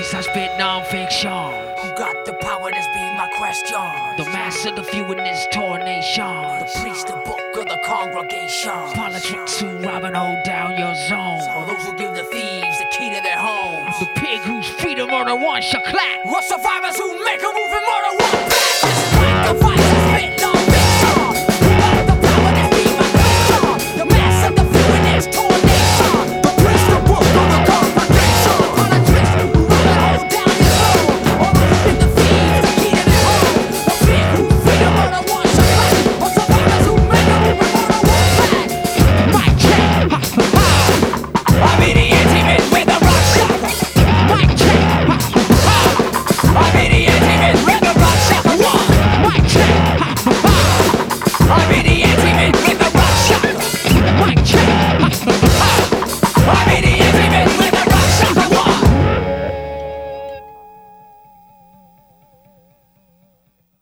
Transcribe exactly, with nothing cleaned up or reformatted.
Yes, I spit non-fiction. Who got the power? That's be my question. The mass of the few in this tornation. The priest, the book of the congregation. Politics who rob and hold down your zone. All those who give the thieves the key to their homes. The pig whose freedom murder one shall clap. What survivors who make a move and murder one.